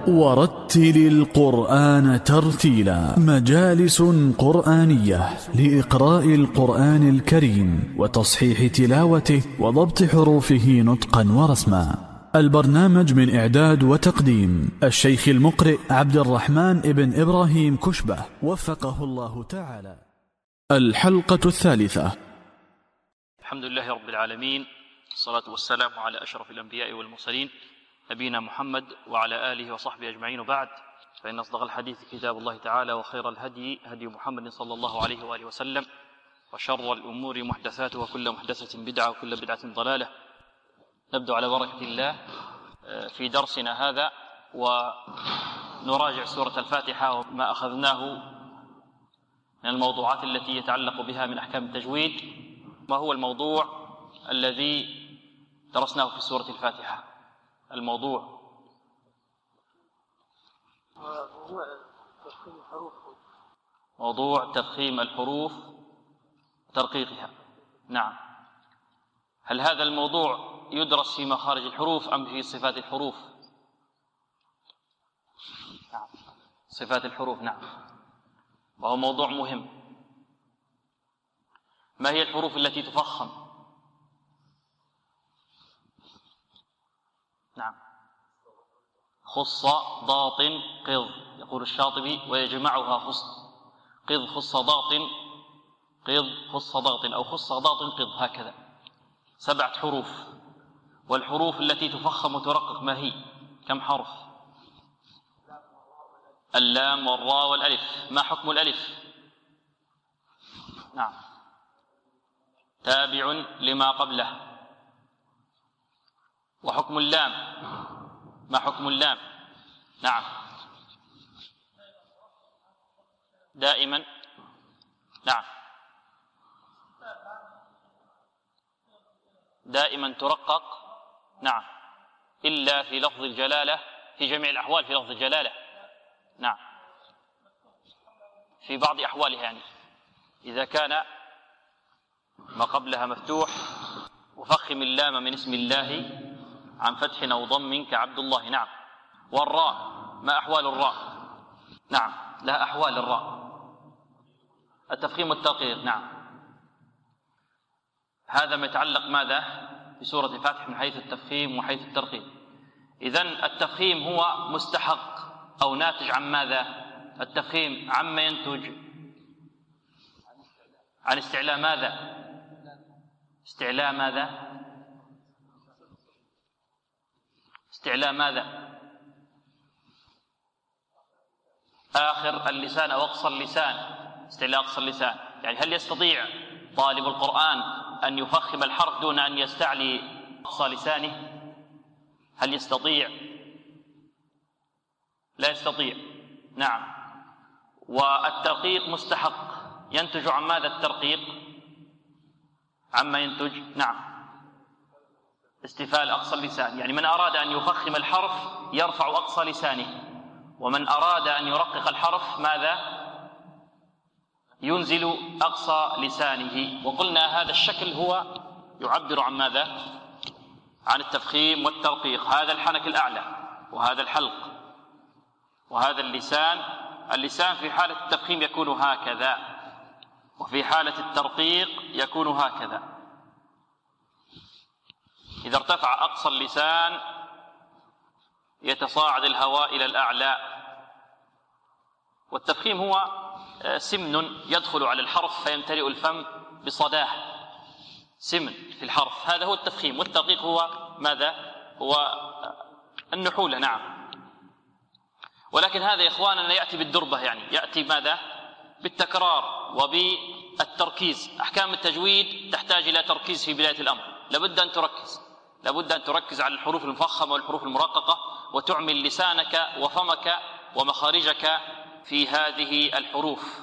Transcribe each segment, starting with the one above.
ورتل القرآن ترتيلا. مجالس قرآنية لإقراء القرآن الكريم وتصحيح تلاوته وضبط حروفه نطقا ورسما. البرنامج من إعداد وتقديم الشيخ المقرئ عبد الرحمن ابن إبراهيم كشبة وفقه الله تعالى. الحلقة الثالثة. الحمد لله رب العالمين، الصلاة والسلام على أشرف الأنبياء والمرسلين نبينا محمد وعلى آله وصحبه أجمعين، وبعد، فإن أصدق الحديث كتاب الله تعالى، وخير الهدي هدي محمد صلى الله عليه وآله وسلم، وشر الأمور محدثاتها، وكل محدثة بدعة، وكل بدعة ضلالة. نبدأ على بركة الله في درسنا هذا ونراجع سورة الفاتحة وما أخذناه من الموضوعات التي يتعلق بها من أحكام التجويد. ما هو الموضوع الذي درسناه في سورة الفاتحة؟ الموضوع موضوع تفخيم الحروف وترقيقها. نعم. هل هذا الموضوع يدرس في مخارج الحروف أم في صفات الحروف؟ نعم، صفات الحروف. نعم، وهو موضوع مهم. ما هي الحروف التي تفخم؟ نعم، خص ضاط قض، يقول الشاطبي، ويجمعها خص قض خص ضاط قض خص ضاط، أو خص ضاط قض، هكذا 7 حروف. والحروف التي تفخم وترقق ما هي؟ كم حرف؟ اللام والراء والألف. ما حكم الألف؟ نعم، تابع لما قبله. وحكم اللام؟ ما حكم اللام؟ نعم، دائما. نعم، دائما ترقق. نعم، إلا في لفظ الجلالة، في جميع الأحوال في لفظ الجلالة. نعم، في بعض أحوالها، يعني إذا كان ما قبلها مفتوح. وفخم اللام من اسم الله عن فتح أو ضم كعبد الله. نعم. والراء، ما أحوال الراء؟ نعم، لها أحوال الراء، التفخيم والترقيق. نعم، هذا ما يتعلق ماذا بسورة الفاتحة من حيث التفخيم وحيث الترقيق. إذن التفخيم هو مستحق أو ناتج عن ماذا؟ التفخيم عما ينتج عن استعلاء ماذا؟ استعلاء ماذا؟ استعلاء ماذا؟ آخر اللسان أو أقصى اللسان. استعلاء أقصى اللسان، يعني هل يستطيع طالب القرآن أن يفخم الحرف دون أن يستعلي أقصى لسانه؟ هل يستطيع؟ لا يستطيع. نعم. والترقيق مستحق، ينتج عن ماذا الترقيق؟ عما ينتج؟ نعم، استفال أقصى اللسان. يعني من أراد أن يفخم الحرف يرفع أقصى لسانه، ومن أراد أن يرقق الحرف ماذا؟ ينزل أقصى لسانه. وقلنا هذا الشكل هو يعبر عن ماذا؟ عن التفخيم والترقيق. هذا الحنك الأعلى، وهذا الحلق، وهذا اللسان. اللسان في حالة التفخيم يكون هكذا، وفي حالة الترقيق يكون هكذا. إذا ارتفع أقصى اللسان يتصاعد الهواء إلى الأعلى. والتفخيم هو سمن يدخل على الحرف فيمتلئ الفم بصداه، سمن في الحرف، هذا هو التفخيم. والترقيق هو ماذا؟ هو النحولة. نعم. ولكن هذا يا إخواننا يأتي بالدربة، يعني يأتي ماذا؟ بالتكرار وبالتركيز. أحكام التجويد تحتاج إلى تركيز في بداية الأمر، لابد أن تركز، لابد أن تركز على الحروف المفخمة والحروف المرققة، وتعمل لسانك وفمك ومخارجك في هذه الحروف.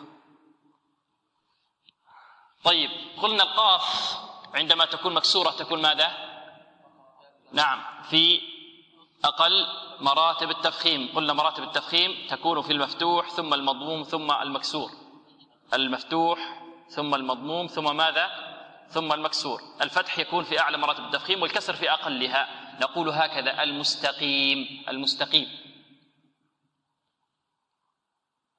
طيب، قلنا القاف عندما تكون مكسورة تكون ماذا؟ نعم، في أقل مراتب التفخيم. قلنا مراتب التفخيم تكون في المفتوح ثم المضموم ثم المكسور. المفتوح ثم المضموم ثم ماذا؟ ثم المكسور. الفتح يكون في أعلى مراتب التفخيم والكسر في أقلها. نقول هكذا: المستقيم. المستقيم.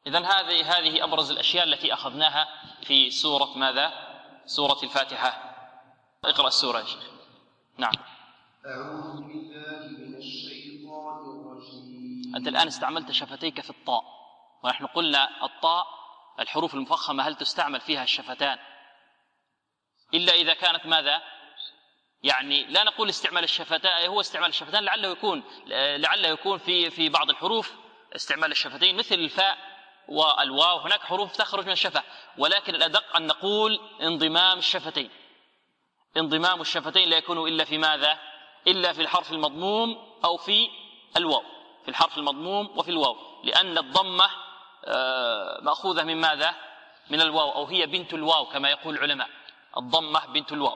إذن هذه أبرز الأشياء التي أخذناها في سورة ماذا؟ سورة الفاتحة. اقرأ السورة يا شيخ. نعم. أعوذ بالله من الشيطان الرجيم. أنت الآن استعملت شفتيك في الطاء، ونحن قلنا الطاء الحروف المفخمة هل تستعمل فيها الشفتان إلا إذا كانت ماذا؟ يعني لا نقول استعمال الشفتان، هو استعمال الشفتان لعله يكون في بعض الحروف استعمال الشفتين مثل الفاء والواو، هناك حروف تخرج من الشفة، ولكن الأدق أن نقول انضمام الشفتين. انضمام الشفتين لا يكون إلا في ماذا؟ إلا في الحرف المضموم أو في الواو، في الحرف المضموم وفي الواو، لأن الضمة مأخوذة من ماذا؟ من الواو، أو هي بنت الواو كما يقول العلماء، الضمة بنت الواو.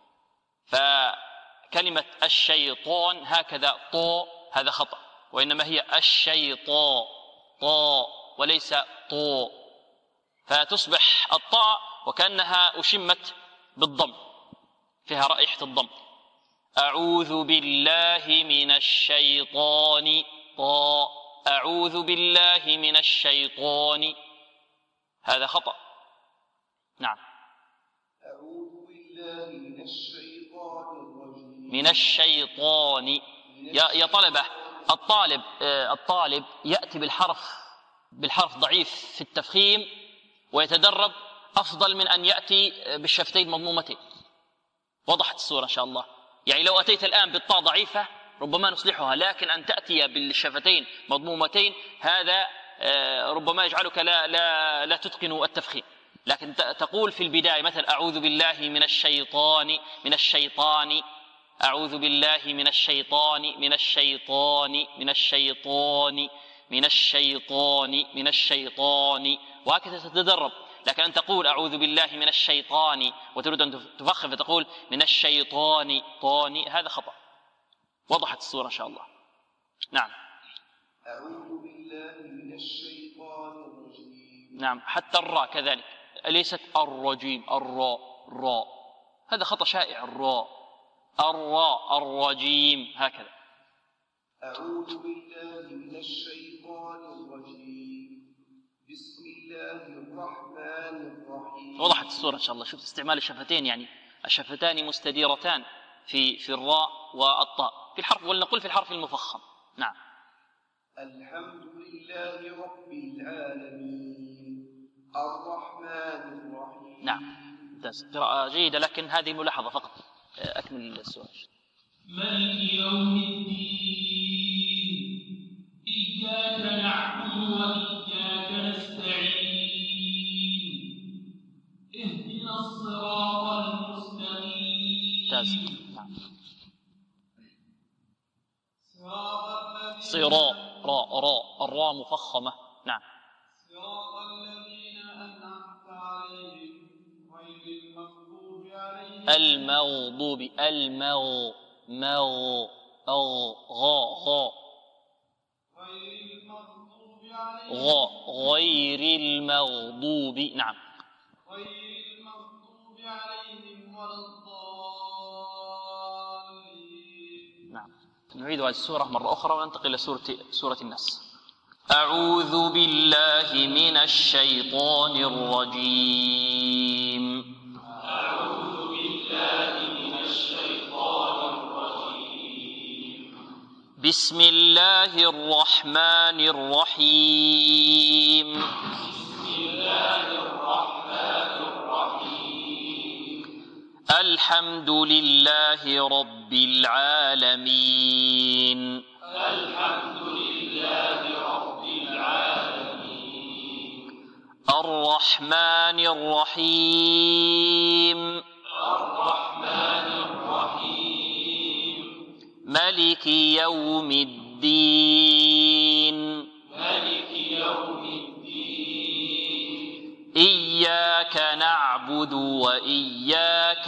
فكلمة الشيطان هكذا طو هذا خطأ، وإنما هي الشيطان طو وليس طو، فتصبح الطاء وكأنها أشمت بالضم، فيها رائحة الضم. أعوذ بالله من الشيطان طاء، أعوذ بالله من الشيطان، هذا خطأ. نعم. أعوذ بالله من الشيطان الرجيم. من الشيطان. يا طلبة، الطالب يأتي بالحرف ضعيف في التفخيم ويتدرب أفضل من أن يأتي بالشفتين مضمومتين. وضحت الصورة إن شاء الله؟ يعني لو أتيت الآن بالطاء ضعيفة ربما نصلحها، لكن أن تأتي بالشفتين مضمومتين هذا ربما يجعلك لا تتقن التفخيم. لكن تقول في البداية مثلا أعوذ بالله من الشيطان، من الشيطان، أعوذ بالله من الشيطان، من الشيطان، من الشيطان، من الشيطان، من الشيطان، وهكذا تتدرب. لكن أن تقول أعوذ بالله من الشيطان وتريد أن تفخم فتقول من الشيطان طاني، هذا خطأ. وضحت الصورة إن شاء الله؟ نعم. أعوذ بالله من الشيطان الرجيم. نعم، حتى الراء كذلك، ليست الرجيم، الراء، هذا خطأ شائع. الراء الرجيم، هكذا. أعوذ بالله من الشيطان الرجيم. بسم الله الرحمن الرحيم. وضحت الصورة إن شاء الله؟ شفت استعمال الشفتين، يعني الشفتان مستديرتان في الراء والطاء في الحرف، ولنقول في الحرف المفخم. نعم. الحمد لله رب العالمين الرحمن الرحيم. نعم، قراءة جيدة، لكن هذه ملاحظة فقط. أكمل السؤال. مالك يوم الدين إياك نعبد وإياك نستعين اهدنا الصراط المستقيم. نعم. صراط الراء مفخمة. نعم. صراط الذين أنعمت عليهم غير المغضوب عليهم المغضوب غير المغضوب. نعم. غير المغضوب عليهم ولا الضالين. نعم. نعيد هذه السورة مرة أخرى وننتقل إلى سورة الناس. أعوذ بالله من الشيطان الرجيم. أعوذ بالله من الشيطان الرجيم. بسم الله الرحمن الرحيم. بسم الله الرحمن الرحيم. الحمد لله رب العالمين. الحمد لله رب العالمين. الرحمن الرحيم. الرحمن الرحيم. ملك يوم الدين. ملك يوم الدين. إياك نعبد وإياك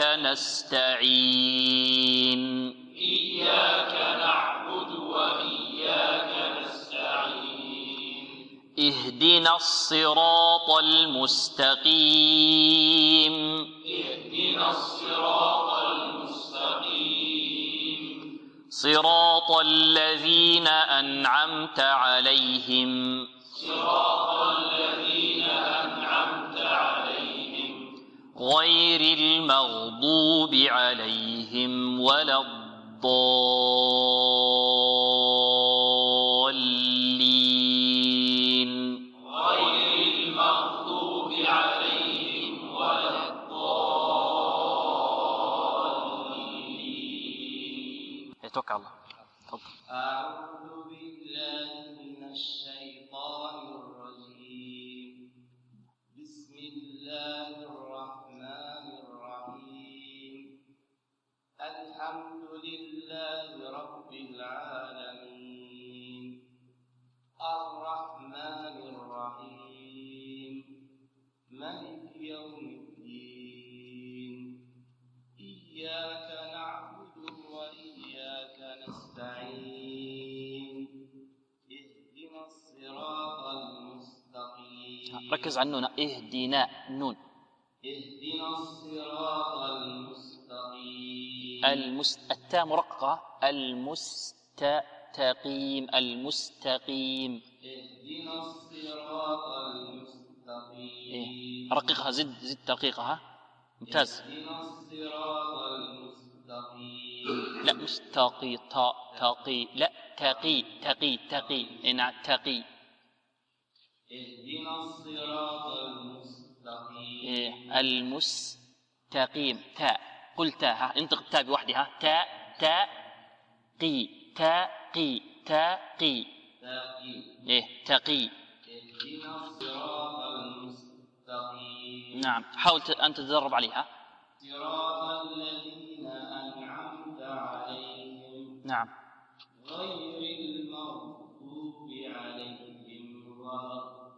نستعين. إياك نعبد وإياك نستعين. اهدنا الصراط المستقيم. اهدنا الصراط المستقيم. صراط الذين أنعمت عليهم. صراط الذين غير المغضوب عليهم ولا الضالين. غير المغضوب عليهم ولا الضالين. توكل على الله. تفضل. أعوذ بالله من الشيطان الرجيم. بسم الله الرحمن الرحيم. الحمد لله رب العالمين الرحمن الرحيم مالك يوم الدين إياك نعبد وإياك نستعين اهدنا الصراط المستقيم. ركز على النون. اهدنا النون. اهدنا الصراط المستقيم. التاء مرققة. المستقيم. المستقيم. اهدنا الصراط المستقيم. رققها. زد ترقيقها. ممتاز. اهدنا الصراط المستقيم. لا مش تقي. تقي. لا تقي. نعم تقي. اهدنا الصراط المستقيم. المستقيم. تاء. قل تاء. انطق التاء بوحدها. تاء قي. تقي. تقي. تقي. اهدنا الصراط المستقيم. نعم. حاول أن تتدرب عليها. صراط الذين أنعمت عليهم. نعم. غير المغضوب عليهم ولا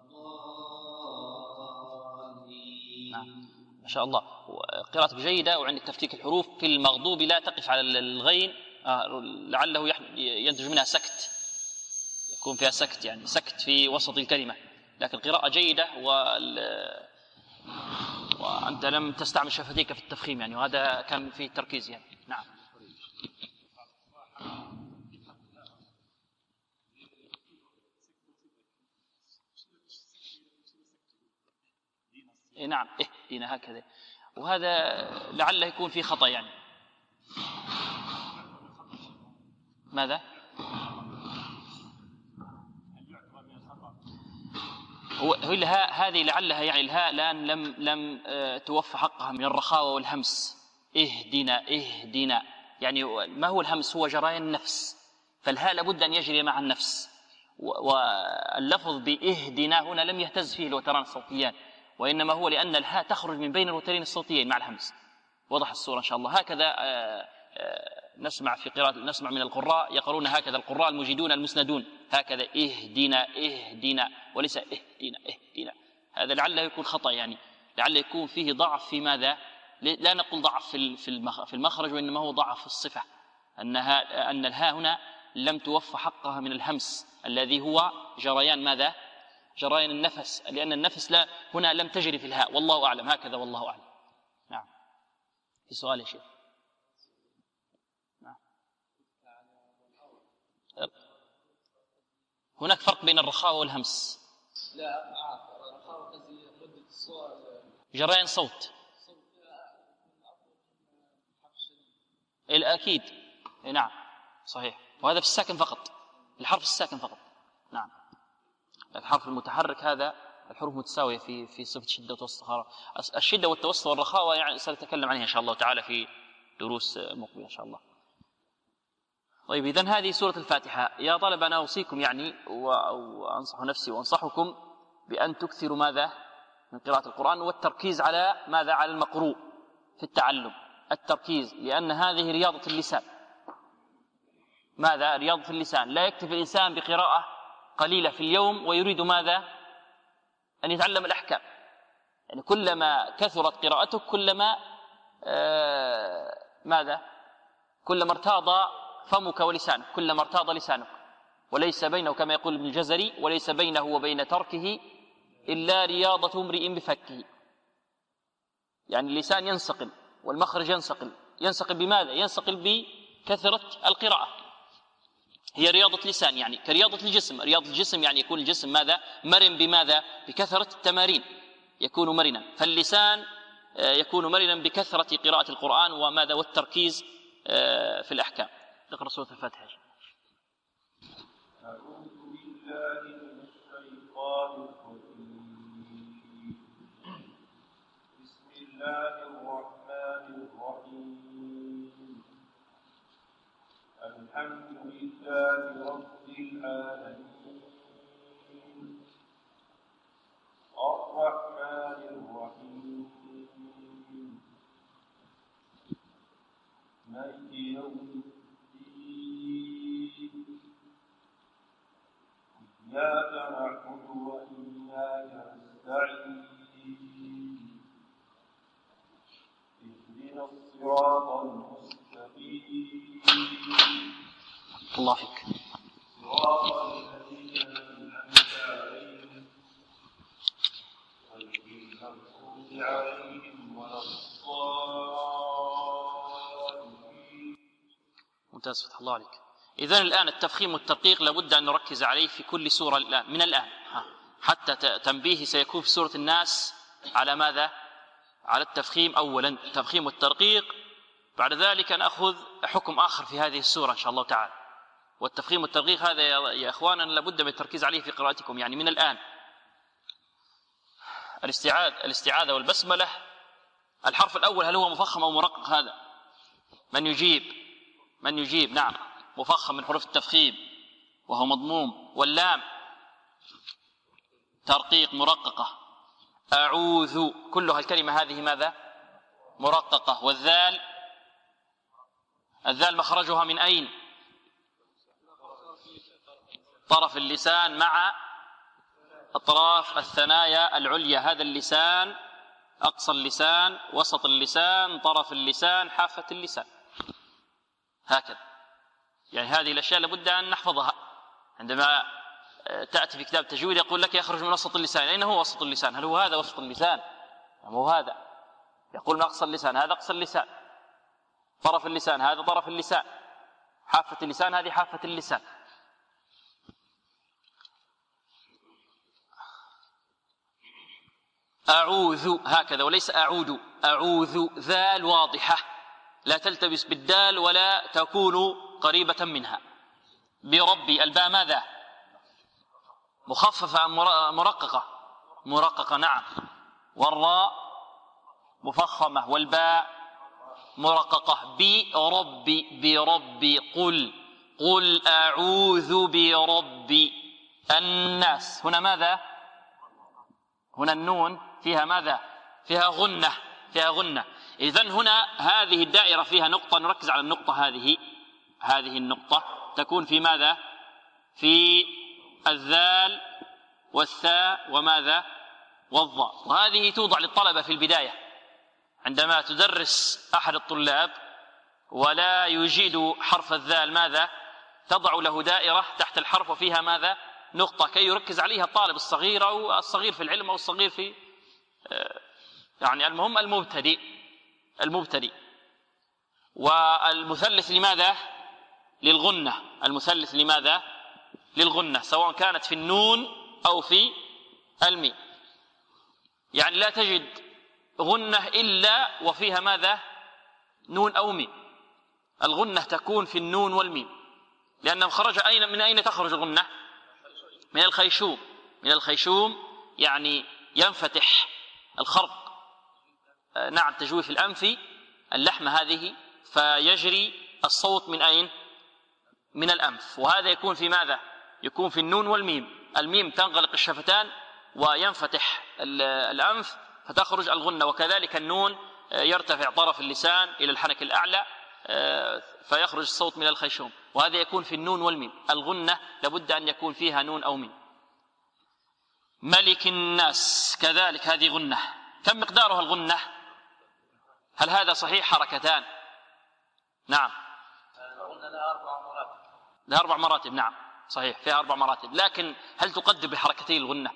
الضالين. نعم. ما شاء الله. قراءتك جيدة وعندك تفكيك الحروف. في المغضوب لا تقف على الغين، لعله ينتج منها سكت، يكون فيها سكت، يعني سكت في وسط الكلمة، لكن قراءة جيدة وأنت لم تستعمل شفتيك في التفخيم يعني، وهذا كان فيه تركيز يعني. نعم. نعم. اهدنا هكذا، وهذا لعله يكون فيه خطأ يعني. ماذا؟ هو الهاء هذه لعلها يعني الهاء الآن لم توفى حقها من الرخاوة والهمس. اهدنا يعني ما هو الهمس؟ هو جريان النفس، فالهاء لابد أن يجري مع النفس، واللفظ بإهدنا هنا لم يهتز فيه الوتران الصوتيان، وإنما هو لأن الهاء تخرج من بين الوترين الصوتيين مع الهمس. وضح الصورة إن شاء الله. هكذا نسمع في قراءة، نسمع من القراء يقرون هكذا، القراء المجيدون المسندون هكذا اهدنا وليس اهدنا. هذا لعله يكون خطأ يعني، لعله يكون فيه ضعف في ماذا؟ لا نقول ضعف في المخرج، وإنما هو ضعف في الصفة، أن الهاء هنا لم توفى حقها من الهمس الذي هو جريان ماذا؟ جريان النفس، لأن النفس هنا لم تجري في الهاء. والله أعلم. هكذا والله أعلم. نعم. في سؤال يا شيخ؟ نعم. هناك فرق بين الرخاوة والهمس. لا الرخاوة قصدي مدة الصوت، جريان صوت. الأكيد. نعم صحيح. وهذا في الساكن فقط، الحرف الساكن فقط. نعم. الحرف المتحرك هذا الحروف متساوية في صفة الشدة والتوسط. الشدة والتوسط والرخاوة يعني سنتكلم عنها إن شاء الله تعالى في دروس مقبلة إن شاء الله. طيب، إذن هذه سورة الفاتحة. يا طلبة أنا أوصيكم يعني وأنصح نفسي وأنصحكم بأن تكثروا ماذا؟ من قراءة القرآن، والتركيز على ماذا؟ على المقروء في التعلم، التركيز، لأن هذه رياضة اللسان. ماذا؟ رياضة اللسان. لا يكتفي الإنسان بقراءة قليلة في اليوم ويريد ماذا؟ أن يتعلم الأحكام. يعني كلما كثرت قراءتك كلما ماذا؟ كلما ارتاض فمك ولسانك، كلما ارتاض لسانك، وليس بينه كما يقول ابن الجزري وليس بينه وبين تركه إلا رياضة امرئ بفكه. يعني اللسان ينسقل والمخرج ينسقل بماذا؟ ينسقل بكثرة القراءة. هي رياضة لسان يعني كرياضة الجسم. رياضة الجسم يعني يكون الجسم ماذا؟ مرن بماذا؟ بكثرة التمارين يكون مرنا. فاللسان يكون مرنا بكثرة قراءة القرآن وماذا والتركيز في الأحكام. اقرأ سورة الفاتحة. أعوذ بالله من الشيطان الرجيم. بسم الله الرحمن الرحيم. الحمد لله رب العالمين الرحمن الرحيم مالك يوم الدين إياك نعبد وإياك نستعين اهدنا الصراط المستقيم الله فيك. صراط الذين أنعمت عليهم غير المغضوب عليهم ولا الضالين. ممتاز، فتح الله عليك. إذن الآن التفخيم والتدقيق لابد أن نركز عليه في كل سورة الآن من الآن، حتى تنبيه سيكون في سورة الناس على ماذا؟ على التفخيم أولا، التفخيم والترقيق. بعد ذلك نأخذ حكم آخر في هذه السورة إن شاء الله تعالى. والتفخيم والترقيق هذا يا إخوانا لابد من التركيز عليه في قراءتكم، يعني من الآن. الاستعاذة والبسملة، الحرف الأول هل هو مفخم أو مرقق؟ هذا من يجيب؟ نعم، مفخم من حروف التفخيم وهو مضموم. واللام ترقيق مرققة. أعوذ كلها الكلمة هذه ماذا؟ مرققة. والذال، الذال مخرجها من أين؟ طرف اللسان مع أطراف الثنايا العليا. هذا اللسان، أقصى اللسان، وسط اللسان، طرف اللسان، حافة اللسان، هكذا. يعني هذه الأشياء لابد أن نحفظها. عندما تأتي في كتاب التجويد يقول لك يخرج من وسط اللسان. أين هو وسط اللسان؟ هل هو هذا وسط اللسان؟ هو هذا. يقول من أقصى اللسان، هذا أقصى اللسان. طرف اللسان، هذا طرف اللسان. حافة اللسان، هذه حافة اللسان. أعوذ هكذا وليس أعود. أعوذ ذال واضحة لا تلتبس بالدال ولا تكون قريبة منها. بربي، الباء ماذا؟ مخففة أم مرققة؟ مرققة، نعم. والراء مفخمة والباء مرققة. بربي قل أعوذ برب الناس. هنا ماذا؟ هنا النون فيها ماذا؟ فيها غنة. إذن هنا هذه الدائرة فيها نقطة، نركز على النقطة هذه النقطة تكون في ماذا؟ في الذال والثاء وماذا؟ والظاء. وهذه توضع للطلبة في البداية عندما تدرس أحد الطلاب ولا يجيد حرف الذال، ماذا؟ تضع له دائرة تحت الحرف وفيها ماذا؟ نقطة، كي يركز عليها الطالب الصغير أو الصغير في العلم أو الصغير في يعني المهم المبتدئ. والمثلث لماذا؟ للغنة. المثلث لماذا؟ للغنة، سواء كانت في النون أو في الميم. يعني لا تجد غنة إلا وفيها ماذا؟ نون أو ميم. الغنة تكون في النون والميم، لأنه خرج من أين تخرج الغنة؟ من الخيشوم، يعني ينفتح الخرق، نعم، تجويف الأنف، اللحمة هذه، فيجري الصوت من أين؟ من الأنف. وهذا يكون في ماذا؟ يكون في النون والميم. الميم تنغلق الشفتان وينفتح الأنف فتخرج الغنة. وكذلك النون يرتفع طرف اللسان إلى الحنك الأعلى فيخرج الصوت من الخيشوم. وهذا يكون في النون والميم. الغنة لابد أن يكون فيها نون أو ميم. ملك الناس كذلك هذه غنة. كم مقدارها الغنة؟ هل هذا صحيح؟ حركتان، نعم. لها 4 مراتب، نعم صحيح، فيها 4 مراتب. لكن هل تقدر بحركتي الغنة؟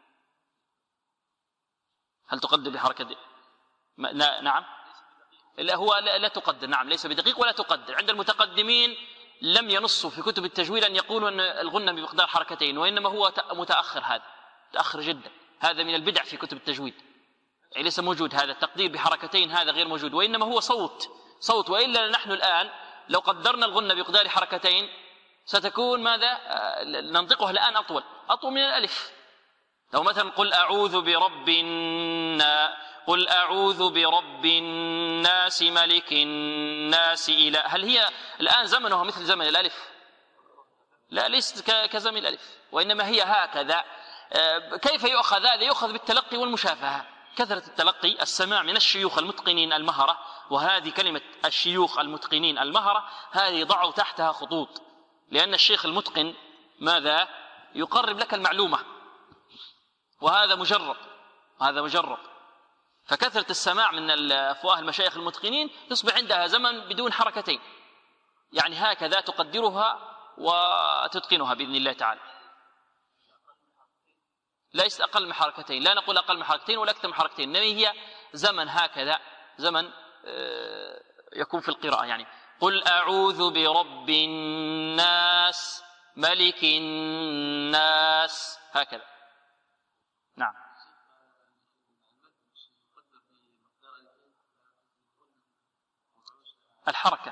هل تقدر بحركتي؟ نعم، لا تقدر، نعم، ليس بدقيق ولا تقدر. عند المتقدمين لم ينصوا في كتب التجويد أن يقولوا أن الغنة بمقدار حركتين، وإنما هو متأخر، هذا متأخر جدا. هذا من البدع في كتب التجويد. يعني ليس موجود هذا التقدير بحركتين، هذا غير موجود، وإنما هو صوت. وإلا نحن الآن لو قدرنا الغنة بمقدار حركتين ستكون ماذا؟ ننطقها الآن أطول من الألف. لو مثلا قل أعوذ برب الناس ملك الناس إله، هل هي الآن زمنها مثل زمن الألف؟ لا، ليست كزمن الألف، وإنما هي هكذا. كيف يؤخذ هذا؟ يؤخذ بالتلقي والمشافهة، كثرة التلقي، السماع من الشيوخ المتقنين المهرة. وهذه كلمة الشيوخ المتقنين المهرة هذه ضعوا تحتها خطوط، لأن الشيخ المتقن ماذا؟ يقرب لك المعلومة، وهذا مجرد. فكثرة السماع من أفواه المشايخ المتقنين يصبح عندها زمن بدون حركتين، يعني هكذا تقدرها وتتقنها بإذن الله تعالى. ليس أقل من حركتين، لا نقول أقل من حركتين ولا أكثر من حركتين، إنما هي زمن هكذا، زمن يكون في القراءة. يعني قل أعوذ برب الناس ملك الناس، هكذا. نعم. الحركة،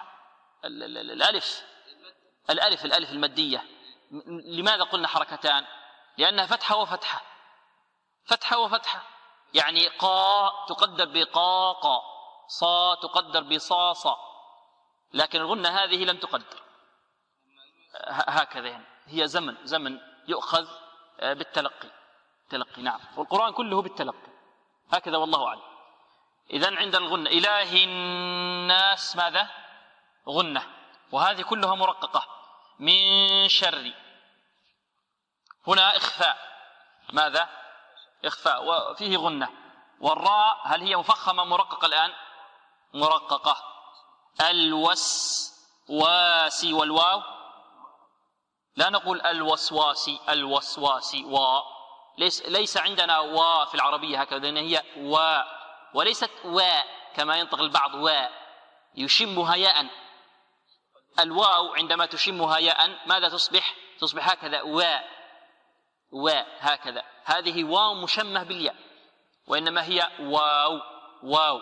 الألف المادية، لماذا قلنا حركتان؟ لأنها فتحة وفتحة، يعني قا تقدر بقاقا، صا تقدر بصاصا، لكن الغنة هذه لم تقدر هكذا. يعني هي زمن يؤخذ بالتلقي. نعم، والقرآن كله بالتلقي هكذا، والله أعلم. إذن عندنا الغنة إله الناس ماذا؟ غنة، وهذه كلها مرققة. من شر، هنا إخفاء، ماذا؟ إخفاء، وفيه غنة. والراء هل هي مفخمة مرققة الآن؟ مرققة. الوسواسي، والواو لا نقول الوسواسي ليس عندنا وا في العربية هكذا، لأن هي وا وليست وا كما ينطق البعض وا، يشمها ياء. الواو عندما تشمها ياء ماذا تصبح؟ تصبح هكذا وا هكذا، هذه واو مشمه بالياء، وإنما هي واو.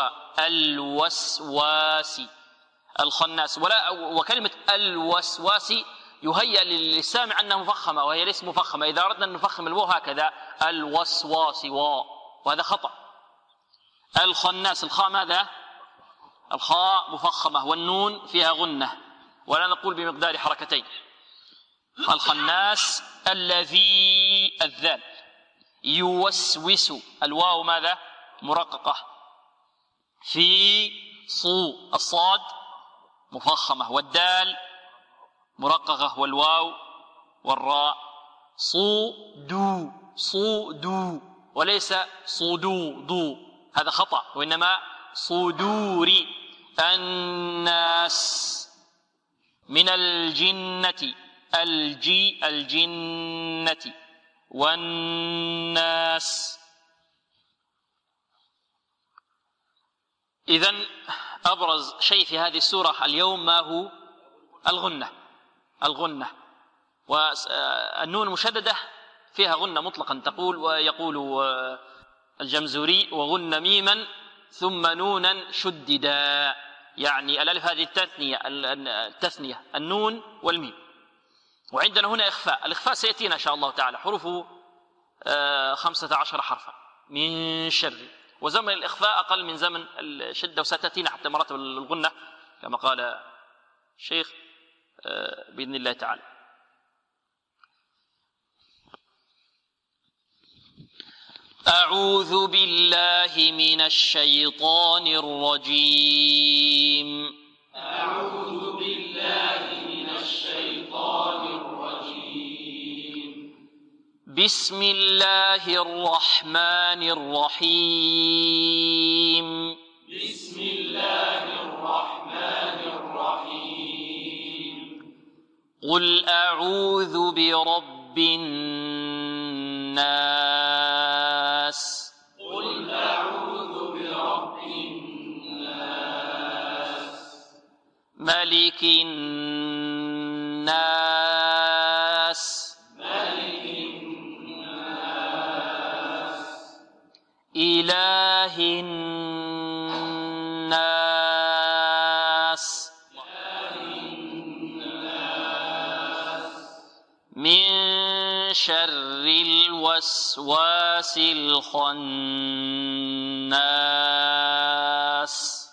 الوسواسي الخناس. وكلمة الوسواسي يهيأ للسامع أنها مفخمة، وهي ليست مفخمة. إذا أردنا أن نفخم الواو هكذا الوسواسي وهذا خطأ. الخناس، الخاء ماذا؟ الخاء مفخمة، والنون فيها غنة، ولا نقول بمقدار حركتين. الخناس. الذي، الذال. يوسوس، الواو ماذا؟ مرققة. في صو، الصاد مفخمة، والدال مرققة، والواو والراء. صودو وليس صدود، هذا خطأ، وإنما صدوري. الناس. من الجنة، الجنة. والناس. إذن أبرز شيء في هذه السورة اليوم ما هو؟ الغنة. والنون المشددة فيها غنة مطلقا، تقول ويقول الجمزوري وغن ميما ثم نونا شددا، يعني الألف هذه التثنية النون والميم. وعندنا هنا إخفاء، الإخفاء سيأتينا إن شاء الله تعالى، حروفه 15 حرفا. من شر، وزمن الإخفاء أقل من زمن الشدة، وستأتينا حتى مراتب الغنة كما قال الشيخ بإذن الله تعالى. أعوذ بالله من الشيطان الرجيم. أعوذ بالله من الشيطان الرجيم. بسم الله الرحمن الرحيم. بسم الله الرحمن الرحيم. قل أعوذ برب الناس. قل أعوذ برب الناس. ملك الناس. ملك الناس. إله شر الوسواس الخناس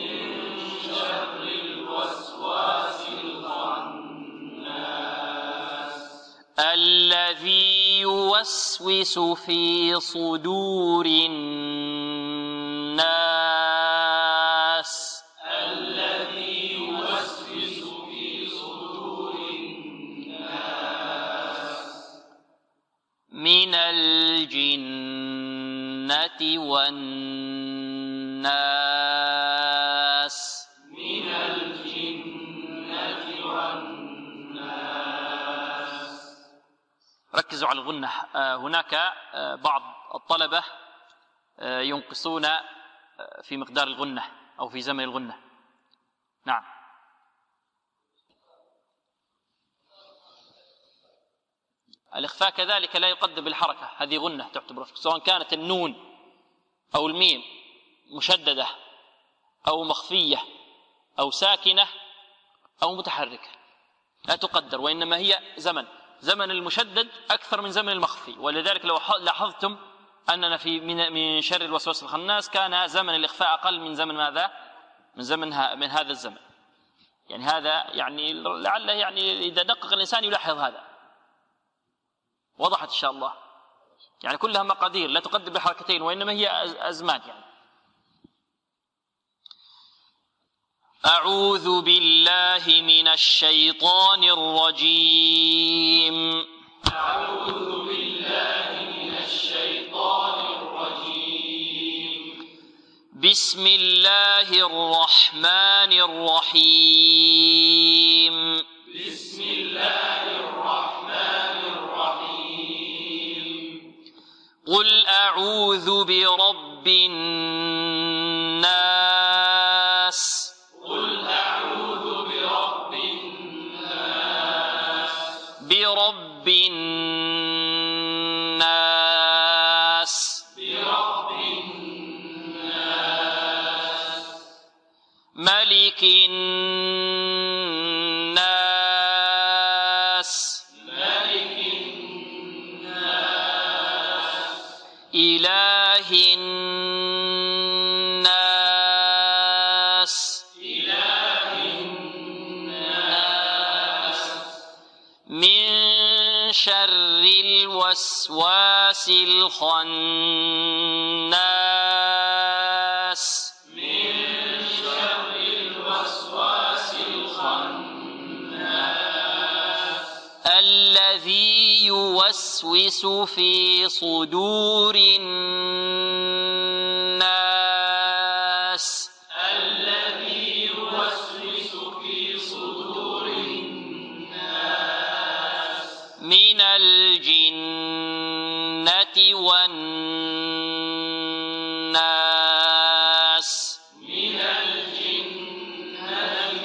الذي يوسوس في صدور الناس من الجنة والناس. ركزوا على الغنة. هناك بعض الطلبة ينقصون في مقدار الغنة أو في زمن الغنة. نعم. الإخفاء كذلك لا يقدر بالحركة، هذه غنة تعتبر، سواء كانت النون أو الميم مشددة أو مخفية أو ساكنة أو متحركة، لا تقدر، وإنما هي زمن المشدد أكثر من زمن المخفي. ولذلك لو لاحظتم أننا من شر الوسواس الخناس كان زمن الإخفاء أقل من زمن ماذا؟ من هذا الزمن. يعني هذا يعني لعله يعني إذا دقق الإنسان يلاحظ هذا. وضحت إن شاء الله؟ يعني كلها مقادير لا تقدر بحركتين، وإنما هي أزمان. يعني أعوذ بالله من الشيطان الرجيم. أعوذ بالله من الشيطان الرجيم. بسم الله الرحمن الرحيم. بسم الله الرحمن الرحيم. قل أعوذ برب الناس. قل أعوذ برب الناس. برب الناس. برب الناس. ملك الناس. ملك الناس. إله الناس. إله الناس. من شر الوسواس الخناس. من شر الوسواس الخناس. الذي يوسوس في صدور الناس. الذي يوسوس في صدور الناس. من الجنة والناس. من الجنة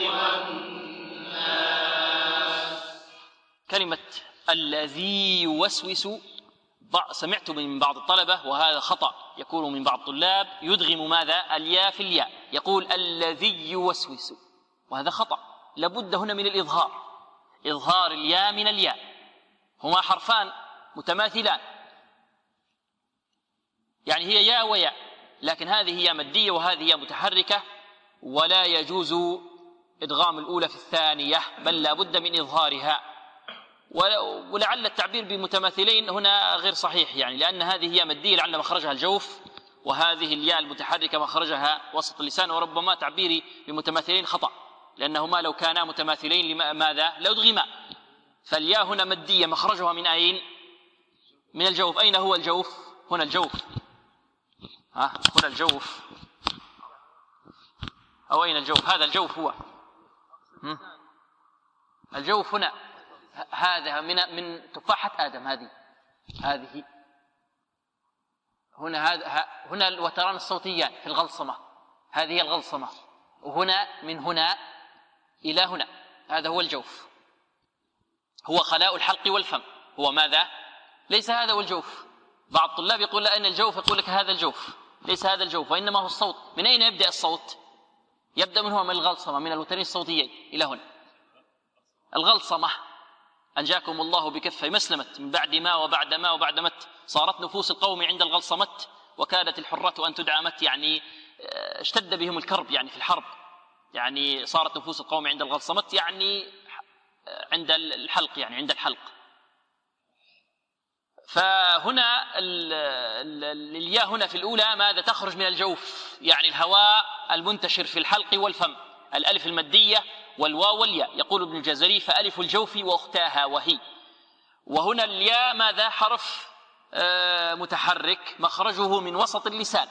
والناس. كلمة الذي يوسوس سمعت من بعض الطلبة، وهذا خطأ يكون من بعض الطلاب، يدغم ماذا؟ الياء في الياء، يقول الذي يوسوس، وهذا خطأ. لابد هنا من الإظهار، إظهار الياء من الياء. هما حرفان متماثلان، يعني هي ياء وياء، لكن هذه هي مدية وهذه هي متحركة، ولا يجوز إدغام الأولى في الثانية، بل لابد من إظهارها. ولعل التعبير بمتماثلين هنا غير صحيح، يعني لأن هذه هي مدية لعل مخرجها الجوف، وهذه الياء المتحركة مخرجها وسط اللسان، وربما تعبيري بمتماثلين خطأ، لأنهما لو كانا متماثلين لماذا؟ لو ادغما. فالياء هنا مدية مخرجها من أين؟ من الجوف. أين هو الجوف؟ هنا الجوف، هنا الجوف، أو أين الجوف؟ هذا الجوف هو الجوف هنا، هذا من تفاحة آدم، هذه هنا الوتران الصوتيان في الغلصمة، هذه هي الغلصمة، وهنا من هنا إلى هنا، هذا هو الجوف، هو خلاء الحلق والفم، هو ماذا؟ ليس هذا هو الجوف. بعض الطلاب يقول أين الجوف؟ يقول لك هذا الجوف، ليس هذا الجوف، وإنما هو الصوت. من أين يبدأ الصوت؟ يبدأ من الغلصمة، من الوترين الصوتيين إلى هنا، الغلصمة أنجاكم الله بكفي مسلمة من بعد ما وبعد ما وبعد مت، صارت نفوس القوم عند الغلص مت، وكادت الحرة أن تدعى مت، يعني اشتد بهم الكرب يعني في الحرب، يعني صارت نفوس القوم عند الغلص مت، يعني عند الحلق، يعني عند الحلق. فهنا الياء هنا في الأولى ماذا؟ تخرج من الجوف، يعني الهواء المنتشر في الحلق والفم، الألف المادية والواو والياء. يقول ابن الجزري: فألف الجوف وأختاها وهي. وهنا الياء ماذا؟ حرف متحرك مخرجه من وسط اللسان،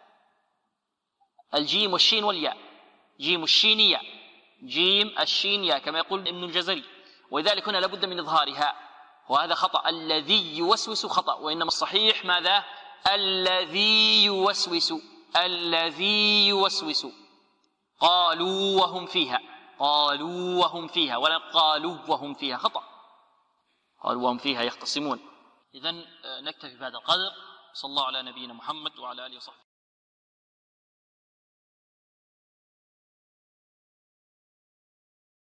الجيم والشين والياء، جيم الشين ياء، جيم الشين ياء كما يقول ابن الجزري، ولذلك هنا لابد من إظهارها، وهذا خطأ. الذي يوسوس خطأ، وإنما الصحيح ماذا؟ الذي يوسوس، الذي يوسوس. قالوا وهم فيها، قالوا وهم فيها، ولا قالوا وهم فيها، خطأ، قالوا وهم فيها يختصمون. إذن نكتفي بهذا القدر. صلى الله على نبينا محمد وعلى آله وصحبه.